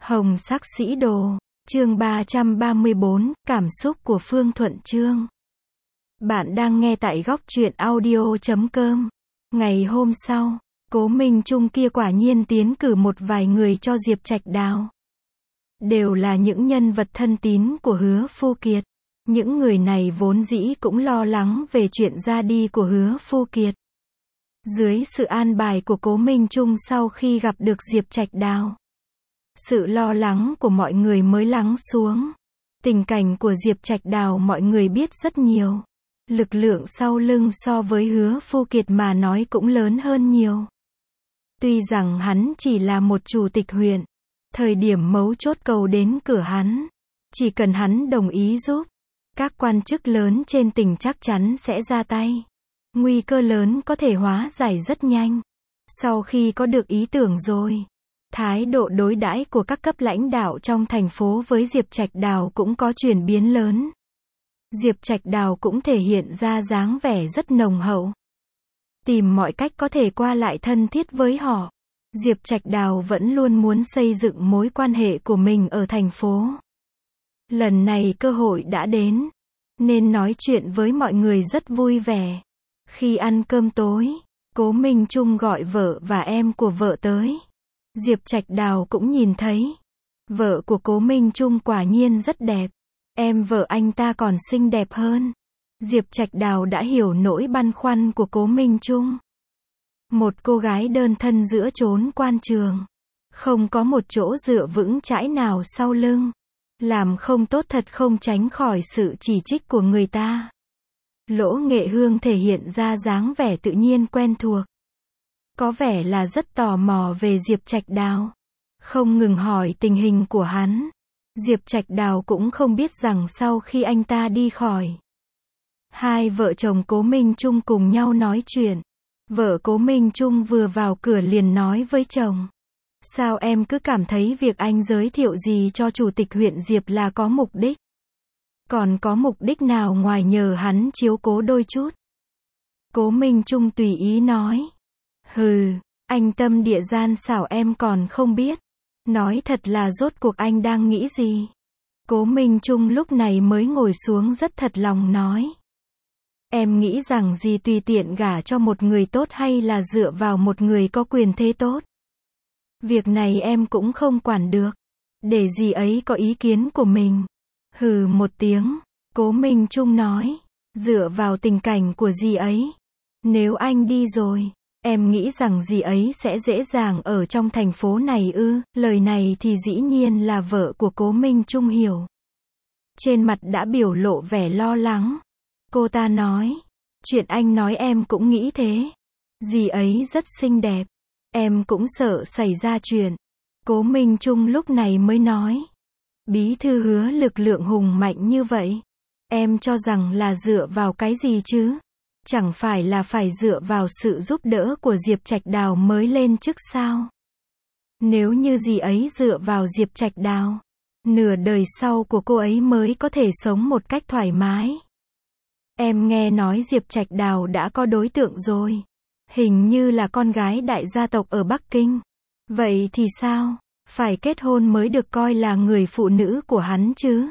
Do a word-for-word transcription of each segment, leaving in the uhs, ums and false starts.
Hồng sắc sĩ đồ, chương ba trăm ba mươi bốn, cảm xúc của Phương Thuận Chương. Bạn đang nghe tại góc truyện audio chấm com. Ngày hôm sau, Cố Minh Trung kia quả nhiên tiến cử một vài người cho Diệp Trạch Đào. Đều là những nhân vật thân tín của Hứa Phu Kiệt. Những người này vốn dĩ cũng lo lắng về chuyện ra đi của Hứa Phu Kiệt. Dưới sự an bài của Cố Minh Trung sau khi gặp được Diệp Trạch Đào, sự lo lắng của mọi người mới lắng xuống. Tình cảnh của Diệp Trạch Đào mọi người biết rất nhiều. Lực lượng sau lưng so với Hứa Phu Kiệt mà nói cũng lớn hơn nhiều. Tuy rằng hắn chỉ là một chủ tịch huyện, thời điểm mấu chốt cầu đến cửa hắn, chỉ cần hắn đồng ý giúp, các quan chức lớn trên tỉnh chắc chắn sẽ ra tay. Nguy cơ lớn có thể hóa giải rất nhanh. Sau khi có được ý tưởng rồi, thái độ đối đãi của các cấp lãnh đạo trong thành phố với Diệp Trạch Đào cũng có chuyển biến lớn. Diệp Trạch Đào cũng thể hiện ra dáng vẻ rất nồng hậu, tìm mọi cách có thể qua lại thân thiết với họ. Diệp Trạch Đào vẫn luôn muốn xây dựng mối quan hệ của mình ở thành phố. Lần này cơ hội đã đến, nên nói chuyện với mọi người rất vui vẻ. Khi ăn cơm tối, Cố Minh Trung gọi vợ và em của vợ tới. Diệp Trạch Đào cũng nhìn thấy. Vợ của Cố Minh Trung quả nhiên rất đẹp. Em vợ anh ta còn xinh đẹp hơn. Diệp Trạch Đào đã hiểu nỗi băn khoăn của Cố Minh Trung. Một cô gái đơn thân giữa chốn quan trường, không có một chỗ dựa vững chãi nào sau lưng. Làm không tốt thật không tránh khỏi sự chỉ trích của người ta. Lỗ Nghệ Hương thể hiện ra dáng vẻ tự nhiên quen thuộc. Có vẻ là rất tò mò về Diệp Trạch Đào. Không ngừng hỏi tình hình của hắn. Diệp Trạch Đào cũng không biết rằng sau khi anh ta đi khỏi, hai vợ chồng Cố Minh Trung cùng nhau nói chuyện. Vợ Cố Minh Trung vừa vào cửa liền nói với chồng: sao em cứ cảm thấy việc anh giới thiệu gì cho chủ tịch huyện Diệp là có mục đích? Còn có mục đích nào ngoài nhờ hắn chiếu cố đôi chút? Cố Minh Trung tùy ý nói: hừ, anh tâm địa gian xảo em còn không biết. Nói thật là rốt cuộc anh đang nghĩ gì? Cố Minh Trung lúc này mới ngồi xuống rất thật lòng nói: em nghĩ rằng dì tùy tiện gả cho một người tốt hay là dựa vào một người có quyền thế tốt. Việc này em cũng không quản được. Để dì ấy có ý kiến của mình. Hừ một tiếng, Cố Minh Trung nói: dựa vào tình cảnh của dì ấy, nếu anh đi rồi, em nghĩ rằng dì ấy sẽ dễ dàng ở trong thành phố này ư? Lời này thì dĩ nhiên là vợ của Cố Minh Trung hiểu. Trên mặt đã biểu lộ vẻ lo lắng. Cô ta nói: chuyện anh nói em cũng nghĩ thế. Dì ấy rất xinh đẹp. Em cũng sợ xảy ra chuyện. Cố Minh Trung lúc này mới nói: bí thư Hứa lực lượng hùng mạnh như vậy, em cho rằng là dựa vào cái gì chứ? Chẳng phải là phải dựa vào sự giúp đỡ của Diệp Trạch Đào mới lên chức sao? Nếu như dì ấy dựa vào Diệp Trạch Đào, nửa đời sau của cô ấy mới có thể sống một cách thoải mái. Em nghe nói Diệp Trạch Đào đã có đối tượng rồi. Hình như là con gái đại gia tộc ở Bắc Kinh. Vậy thì sao? Phải kết hôn mới được coi là người phụ nữ của hắn chứ?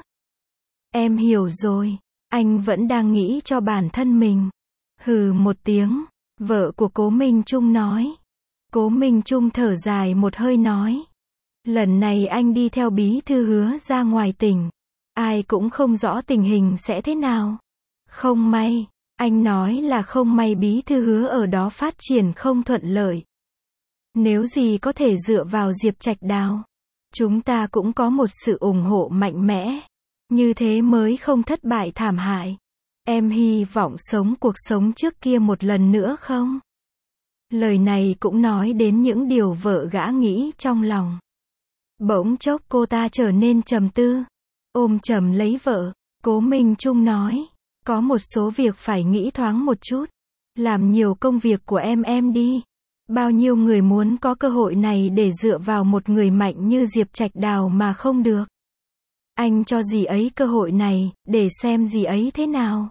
Em hiểu rồi. Anh vẫn đang nghĩ cho bản thân mình. Hừ một tiếng, vợ của Cố Minh Trung nói. Cố Minh Trung thở dài một hơi nói: lần này anh đi theo bí thư Hứa ra ngoài tỉnh, ai cũng không rõ tình hình sẽ thế nào. Không may, anh nói là không may bí thư Hứa ở đó phát triển không thuận lợi. Nếu gì có thể dựa vào Diệp Trạch Đào, chúng ta cũng có một sự ủng hộ mạnh mẽ, như thế mới không thất bại thảm hại. Em hy vọng sống cuộc sống trước kia một lần nữa không? Lời này cũng nói đến những điều vợ gã nghĩ trong lòng. Bỗng chốc cô ta trở nên trầm tư, ôm chầm lấy vợ. Cố Minh Trung nói: có một số việc phải nghĩ thoáng một chút. Làm nhiều công việc của em em đi. Bao nhiêu người muốn có cơ hội này để dựa vào một người mạnh như Diệp Trạch Đào mà không được. Anh cho dì ấy cơ hội này, để xem dì ấy thế nào.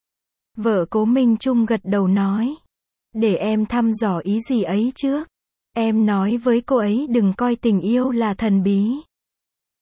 Vợ Cố Minh Trung gật đầu nói: để em thăm dò ý dì ấy trước. Em nói với cô ấy đừng coi tình yêu là thần bí.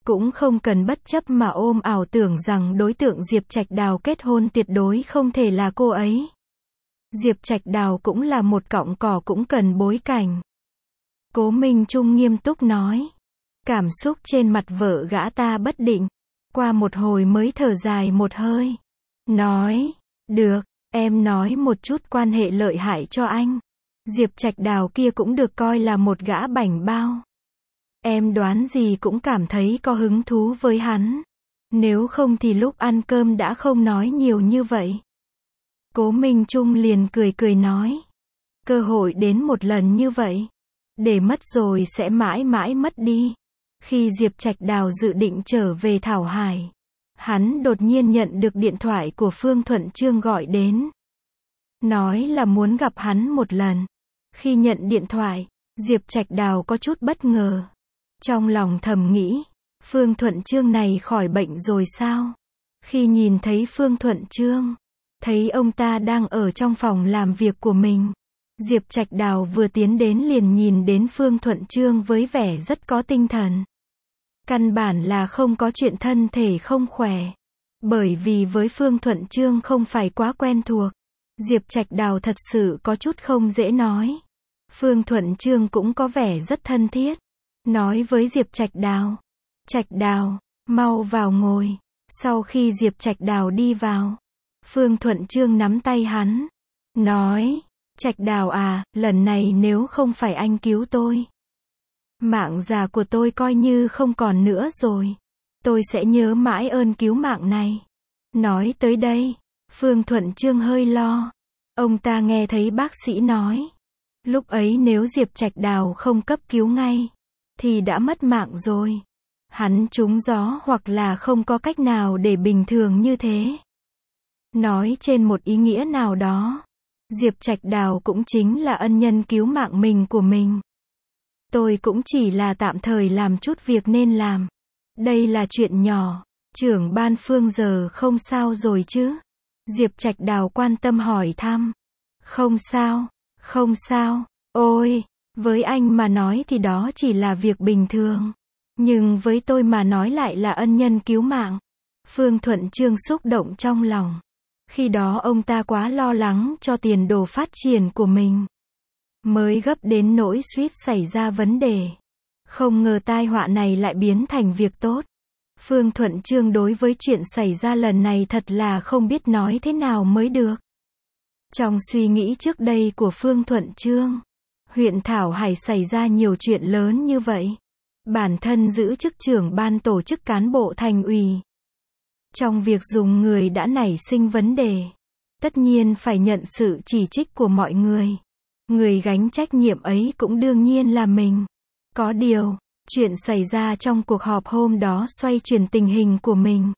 Cũng không cần bất chấp mà ôm ảo tưởng rằng đối tượng Diệp Trạch Đào kết hôn tuyệt đối không thể là cô ấy. Diệp Trạch Đào cũng là một cọng cỏ cũng cần bối cảnh. Cố Minh Trung nghiêm túc nói. Cảm xúc trên mặt vợ gã ta bất định. Qua một hồi mới thở dài một hơi. Nói, được, em nói một chút quan hệ lợi hại cho anh. Diệp Trạch Đào kia cũng được coi là một gã bảnh bao. Em đoán gì cũng cảm thấy có hứng thú với hắn. Nếu không thì lúc ăn cơm đã không nói nhiều như vậy. Cố Minh Trung liền cười cười nói. Cơ hội đến một lần như vậy. Để mất rồi sẽ mãi mãi mất đi. Khi Diệp Trạch Đào dự định trở về Thảo Hải, hắn đột nhiên nhận được điện thoại của Phương Thuận Chương gọi đến. Nói là muốn gặp hắn một lần. Khi nhận điện thoại, Diệp Trạch Đào có chút bất ngờ. Trong lòng thầm nghĩ, Phương Thuận Chương này khỏi bệnh rồi sao? Khi nhìn thấy Phương Thuận Chương, thấy ông ta đang ở trong phòng làm việc của mình. Diệp Trạch Đào vừa tiến đến liền nhìn đến Phương Thuận Chương với vẻ rất có tinh thần. Căn bản là không có chuyện thân thể không khỏe. Bởi vì với Phương Thuận Chương không phải quá quen thuộc. Diệp Trạch Đào thật sự có chút không dễ nói. Phương Thuận Chương cũng có vẻ rất thân thiết. Nói với Diệp Trạch Đào. Trạch Đào, mau vào ngồi. Sau khi Diệp Trạch Đào đi vào, Phương Thuận Chương nắm tay hắn. Nói, Trạch Đào à, lần này nếu không phải anh cứu tôi, mạng già của tôi coi như không còn nữa rồi. Tôi sẽ nhớ mãi ơn cứu mạng này. Nói tới đây, Phương Thuận Chương hơi lo. Ông ta nghe thấy bác sĩ nói. Lúc ấy nếu Diệp Trạch Đào không cấp cứu ngay, thì đã mất mạng rồi. Hắn trúng gió hoặc là không có cách nào để bình thường như thế. Nói trên một ý nghĩa nào đó, Diệp Trạch Đào cũng chính là ân nhân cứu mạng mình của mình. Tôi cũng chỉ là tạm thời làm chút việc nên làm. Đây là chuyện nhỏ. Trưởng ban Phương giờ không sao rồi chứ? Diệp Trạch Đào quan tâm hỏi thăm. Không sao, không sao. Ôi, với anh mà nói thì đó chỉ là việc bình thường. Nhưng với tôi mà nói lại là ân nhân cứu mạng. Phương Thuận Chương xúc động trong lòng. Khi đó ông ta quá lo lắng cho tiền đồ phát triển của mình. Mới gấp đến nỗi suýt xảy ra vấn đề. Không ngờ tai họa này lại biến thành việc tốt. Phương Thuận Chương đối với chuyện xảy ra lần này thật là không biết nói thế nào mới được. Trong suy nghĩ trước đây của Phương Thuận Chương, huyện Thảo Hải xảy ra nhiều chuyện lớn như vậy. Bản thân giữ chức trưởng ban tổ chức cán bộ thành ủy. Trong việc dùng người đã nảy sinh vấn đề. Tất nhiên phải nhận sự chỉ trích của mọi người. Người gánh trách nhiệm ấy cũng đương nhiên là mình. Có điều, chuyện xảy ra trong cuộc họp hôm đó xoay chuyển tình hình của mình.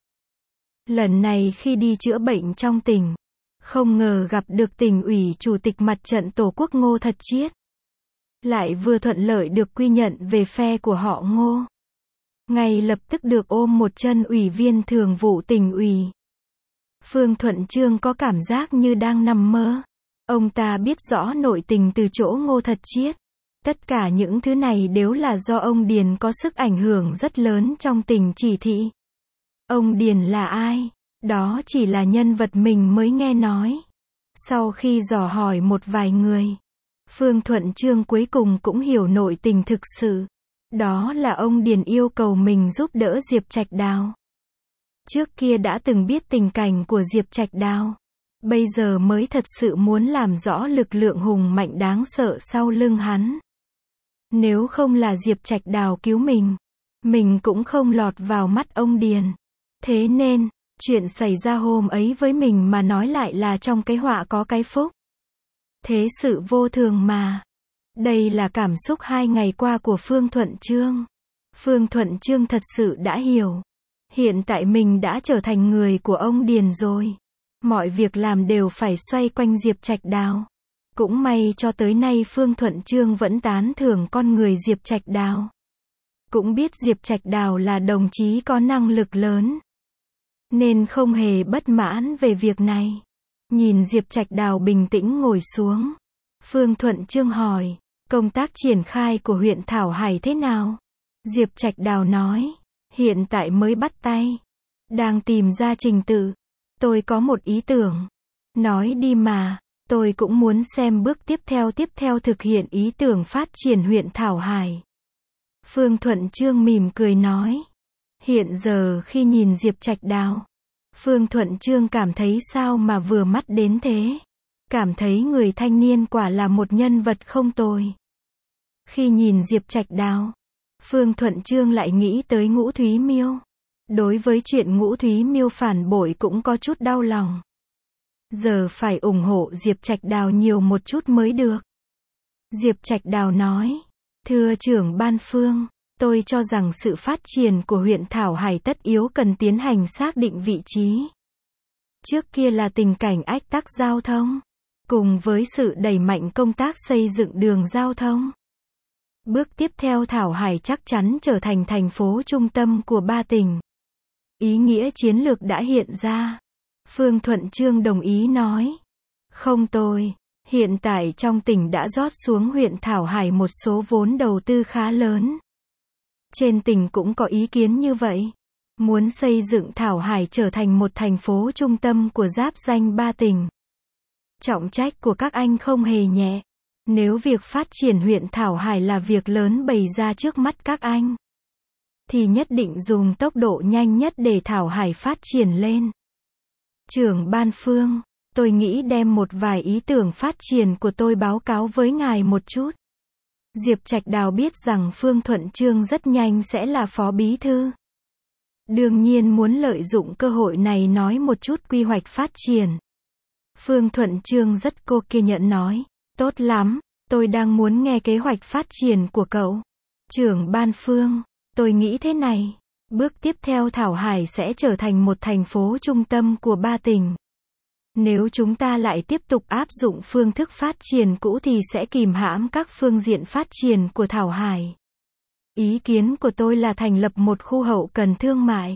Lần này khi đi chữa bệnh trong tỉnh, không ngờ gặp được tỉnh ủy chủ tịch mặt trận Tổ quốc Ngô Thật Chiết. Lại vừa thuận lợi được quy nhận về phe của họ Ngô. Ngay lập tức được ôm một chân ủy viên thường vụ tỉnh ủy. Phương Thuận Chương có cảm giác như đang nằm mơ. Ông ta biết rõ nội tình từ chỗ Ngô Thật Chiết. Tất cả những thứ này đều là do ông Điền có sức ảnh hưởng rất lớn trong tỉnh chỉ thị. Ông Điền là ai? Đó chỉ là nhân vật mình mới nghe nói. Sau khi dò hỏi một vài người, Phương Thuận Chương cuối cùng cũng hiểu nội tình thực sự. Đó là ông Điền yêu cầu mình giúp đỡ Diệp Trạch Đào. Trước kia đã từng biết tình cảnh của Diệp Trạch Đào. Bây giờ mới thật sự muốn làm rõ lực lượng hùng mạnh đáng sợ sau lưng hắn. Nếu không là Diệp Trạch Đào cứu mình, mình cũng không lọt vào mắt ông Điền. Thế nên, chuyện xảy ra hôm ấy với mình mà nói lại là trong cái họa có cái phúc. Thế sự vô thường mà. Đây là cảm xúc hai ngày qua của Phương Thuận Chương. Phương Thuận Chương thật sự đã hiểu. Hiện tại mình đã trở thành người của ông Điền rồi. Mọi việc làm đều phải xoay quanh Diệp Trạch Đào. Cũng may cho tới nay Phương Thuận Chương vẫn tán thưởng con người Diệp Trạch Đào. Cũng biết Diệp Trạch Đào là đồng chí có năng lực lớn. Nên không hề bất mãn về việc này. Nhìn Diệp Trạch Đào bình tĩnh ngồi xuống. Phương Thuận Chương hỏi, công tác triển khai của huyện Thảo Hải thế nào? Diệp Trạch Đào nói, Hiện tại mới bắt tay. Đang tìm ra trình tự. Tôi có một ý tưởng. Nói đi mà, tôi cũng muốn xem bước tiếp theo tiếp theo thực hiện ý tưởng phát triển huyện Thảo Hải. Phương Thuận Chương mỉm cười nói. Hiện giờ khi nhìn Diệp Trạch Đào, Phương Thuận Chương cảm thấy sao mà vừa mắt đến thế. Cảm thấy người thanh niên quả là một nhân vật không tồi. Khi nhìn Diệp Trạch Đào, Phương Thuận Chương lại nghĩ tới Ngũ Thúy Miêu. Đối với chuyện Ngũ Thúy Miêu phản bội cũng có chút đau lòng. Giờ phải ủng hộ Diệp Trạch Đào nhiều một chút mới được. Diệp Trạch Đào nói, thưa trưởng ban Phương, tôi cho rằng sự phát triển của huyện Thảo Hải tất yếu cần tiến hành xác định vị trí. Trước kia là tình cảnh ách tắc giao thông, cùng với sự đẩy mạnh công tác xây dựng đường giao thông. Bước tiếp theo Thảo Hải chắc chắn trở thành thành phố trung tâm của ba tỉnh. Ý nghĩa chiến lược đã hiện ra. Phương Thuận Chương đồng ý nói. Không tôi, hiện tại trong tỉnh đã rót xuống huyện Thảo Hải một số vốn đầu tư khá lớn. Trên tỉnh cũng có ý kiến như vậy. Muốn xây dựng Thảo Hải trở thành một thành phố trung tâm của giáp ranh ba tỉnh. Trọng trách của các anh không hề nhẹ. Nếu việc phát triển huyện Thảo Hải là việc lớn bày ra trước mắt các anh, thì nhất định dùng tốc độ nhanh nhất để Thảo Hải phát triển lên. Trưởng ban Phương, tôi nghĩ đem một vài ý tưởng phát triển của tôi báo cáo với ngài một chút. Diệp Trạch Đào biết rằng Phương Thuận Chương rất nhanh sẽ là phó bí thư. Đương nhiên muốn lợi dụng cơ hội này nói một chút quy hoạch phát triển. Phương Thuận Chương rất cô kiên nhẫn nói, tốt lắm, tôi đang muốn nghe kế hoạch phát triển của cậu. Trưởng ban Phương, tôi nghĩ thế này, bước tiếp theo Thảo Hải sẽ trở thành một thành phố trung tâm của ba tỉnh. Nếu chúng ta lại tiếp tục áp dụng phương thức phát triển cũ thì sẽ kìm hãm các phương diện phát triển của Thảo Hải. Ý kiến của tôi là thành lập một khu hậu cần thương mại,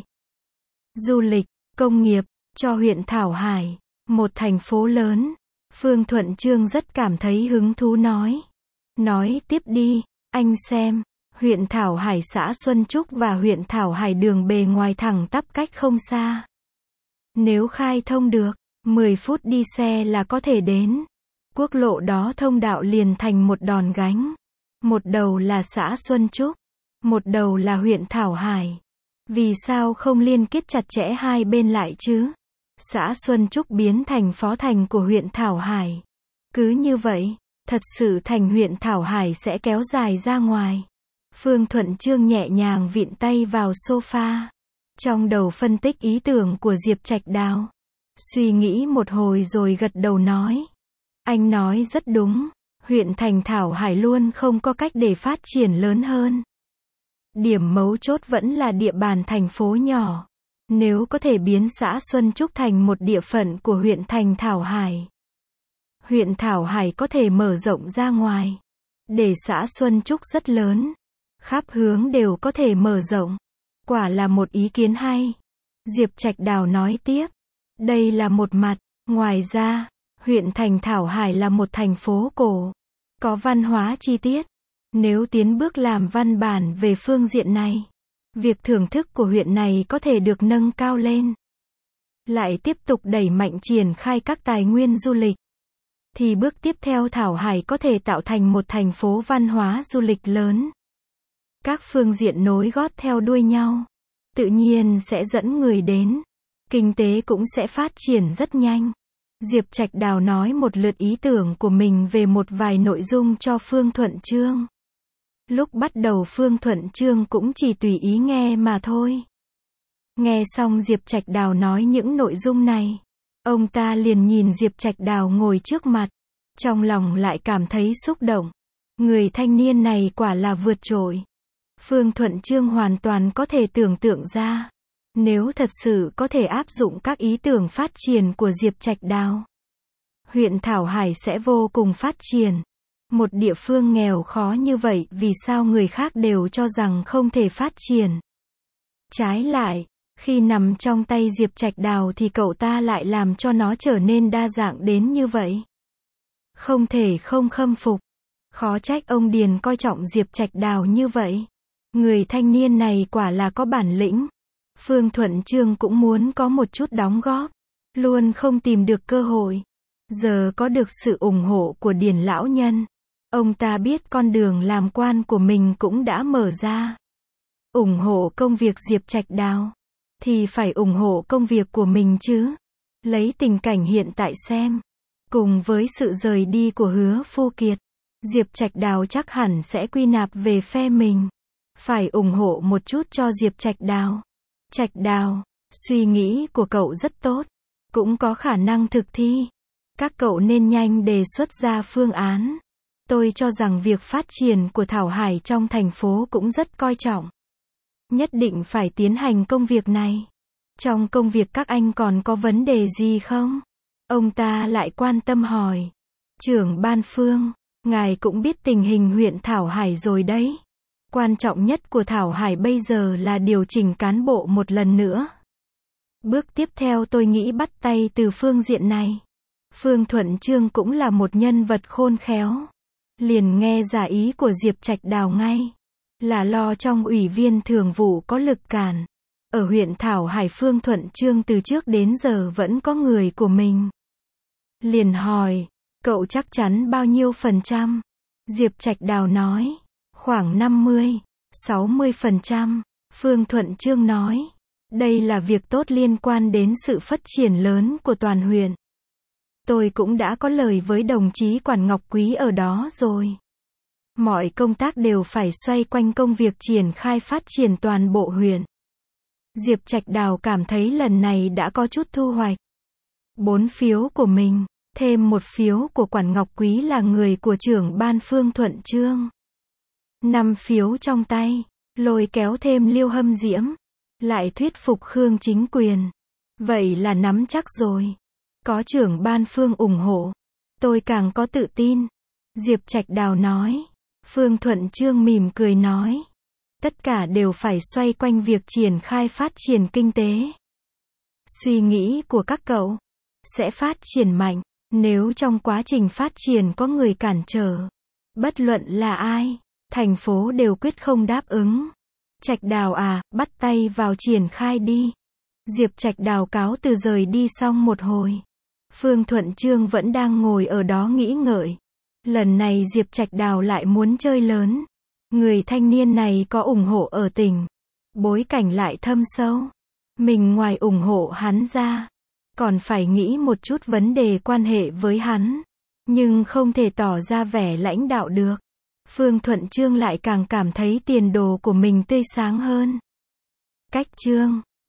du lịch, công nghiệp, cho huyện Thảo Hải, một thành phố lớn. Phương Thuận Chương rất cảm thấy hứng thú nói. Nói tiếp đi, anh xem, huyện Thảo Hải xã Xuân Trúc và huyện Thảo Hải đường bề ngoài thẳng tắp cách không xa. Nếu khai thông được, mười phút đi xe là có thể đến. Quốc lộ đó thông đạo liền thành một đòn gánh. Một đầu là xã Xuân Trúc, một đầu là huyện Thảo Hải. Vì sao không liên kết chặt chẽ hai bên lại chứ? Xã Xuân Trúc biến thành phó thành của huyện Thảo Hải. Cứ như vậy, thật sự thành huyện Thảo Hải sẽ kéo dài ra ngoài. Phương Thuận Chương nhẹ nhàng vịn tay vào sofa. Trong đầu phân tích ý tưởng của Diệp Trạch Đào. Suy nghĩ một hồi rồi gật đầu nói. Anh nói rất đúng, huyện thành Thảo Hải luôn không có cách để phát triển lớn hơn. Điểm mấu chốt vẫn là địa bàn thành phố nhỏ. Nếu có thể biến xã Xuân Trúc thành một địa phận của huyện thành Thảo Hải, huyện Thảo Hải có thể mở rộng ra ngoài. Để xã Xuân Trúc rất lớn, khắp hướng đều có thể mở rộng. Quả là một ý kiến hay. Diệp Trạch Đào nói tiếp. Đây là một mặt. Ngoài ra, huyện thành Thảo Hải là một thành phố cổ, có văn hóa chi tiết. Nếu tiến bước làm văn bản về phương diện này, việc thưởng thức của huyện này có thể được nâng cao lên. Lại tiếp tục đẩy mạnh triển khai các tài nguyên du lịch, thì bước tiếp theo Thảo Hải có thể tạo thành một thành phố văn hóa du lịch lớn. Các phương diện nối gót theo đuôi nhau, tự nhiên sẽ dẫn người đến. Kinh tế cũng sẽ phát triển rất nhanh. Diệp Trạch Đào nói một lượt ý tưởng của mình về một vài nội dung cho Phương Thuận Chương. Lúc bắt đầu Phương Thuận Chương cũng chỉ tùy ý nghe mà thôi. Nghe xong Diệp Trạch Đào nói những nội dung này, ông ta liền nhìn Diệp Trạch Đào ngồi trước mặt, trong lòng lại cảm thấy xúc động. Người thanh niên này quả là vượt trội. Phương Thuận Chương hoàn toàn có thể tưởng tượng ra, nếu thật sự có thể áp dụng các ý tưởng phát triển của Diệp Trạch Đào, huyện Thảo Hải sẽ vô cùng phát triển. Một địa phương nghèo khó như vậy vì sao người khác đều cho rằng không thể phát triển. Trái lại, khi nằm trong tay Diệp Trạch Đào thì cậu ta lại làm cho nó trở nên đa dạng đến như vậy. Không thể không khâm phục. Khó trách ông Điền coi trọng Diệp Trạch Đào như vậy. Người thanh niên này quả là có bản lĩnh. Phương Thuận Chương cũng muốn có một chút đóng góp, luôn không tìm được cơ hội. Giờ có được sự ủng hộ của Điền lão nhân, ông ta biết con đường làm quan của mình cũng đã mở ra. Ủng hộ công việc Diệp Trạch Đào, thì phải ủng hộ công việc của mình chứ. Lấy tình cảnh hiện tại xem, cùng với sự rời đi của Hứa Phu Kiệt, Diệp Trạch Đào chắc hẳn sẽ quy nạp về phe mình. Phải ủng hộ một chút cho Diệp Trạch Đào. Trạch Đào, suy nghĩ của cậu rất tốt, cũng có khả năng thực thi. Các cậu nên nhanh đề xuất ra phương án. Tôi cho rằng việc phát triển của Thảo Hải trong thành phố cũng rất coi trọng. Nhất định phải tiến hành công việc này. Trong công việc các anh còn có vấn đề gì không? Ông ta lại quan tâm hỏi. Trưởng ban Phương, ngài cũng biết tình hình huyện Thảo Hải rồi đấy. Quan trọng nhất của Thảo Hải bây giờ là điều chỉnh cán bộ một lần nữa. Bước tiếp theo tôi nghĩ bắt tay từ phương diện này. Phương Thuận Chương cũng là một nhân vật khôn khéo. Liền nghe ra ý của Diệp Trạch Đào ngay. Là lo trong ủy viên thường vụ có lực cản. Ở huyện Thảo Hải Phương Thuận Chương từ trước đến giờ vẫn có người của mình. Liền hỏi, cậu chắc chắn bao nhiêu phần trăm? Diệp Trạch Đào nói, khoảng năm mươi, sáu mươi phần trăm. Phương Thuận Chương nói, đây là việc tốt liên quan đến sự phát triển lớn của toàn huyện. Tôi cũng đã có lời với đồng chí Quản Ngọc Quý ở đó rồi. Mọi công tác đều phải xoay quanh công việc triển khai phát triển toàn bộ huyện. Diệp Trạch Đào cảm thấy lần này đã có chút thu hoạch. Bốn phiếu của mình, thêm một phiếu của Quản Ngọc Quý là người của trưởng ban Phương Thuận Chương. Năm phiếu trong tay, lôi kéo thêm Liêu Hâm Diễm, lại thuyết phục Khương Chính Quyền. Vậy là nắm chắc rồi. Có trưởng ban Phương ủng hộ, tôi càng có tự tin. Diệp Trạch Đào nói. Phương Thuận Chương mỉm cười nói. Tất cả đều phải xoay quanh việc triển khai phát triển kinh tế. Suy nghĩ của các cậu sẽ phát triển mạnh, nếu trong quá trình phát triển có người cản trở. Bất luận là ai, thành phố đều quyết không đáp ứng. Trạch Đào à, bắt tay vào triển khai đi. Diệp Trạch Đào cáo từ rời đi xong một hồi. Phương Thuận Chương vẫn đang ngồi ở đó nghĩ ngợi. Lần này Diệp Trạch Đào lại muốn chơi lớn. Người thanh niên này có ủng hộ ở tỉnh. Bối cảnh lại thâm sâu. Mình ngoài ủng hộ hắn ra, còn phải nghĩ một chút vấn đề quan hệ với hắn. Nhưng không thể tỏ ra vẻ lãnh đạo được. Phương Thuận Chương lại càng cảm thấy tiền đồ của mình tươi sáng hơn. Cách chương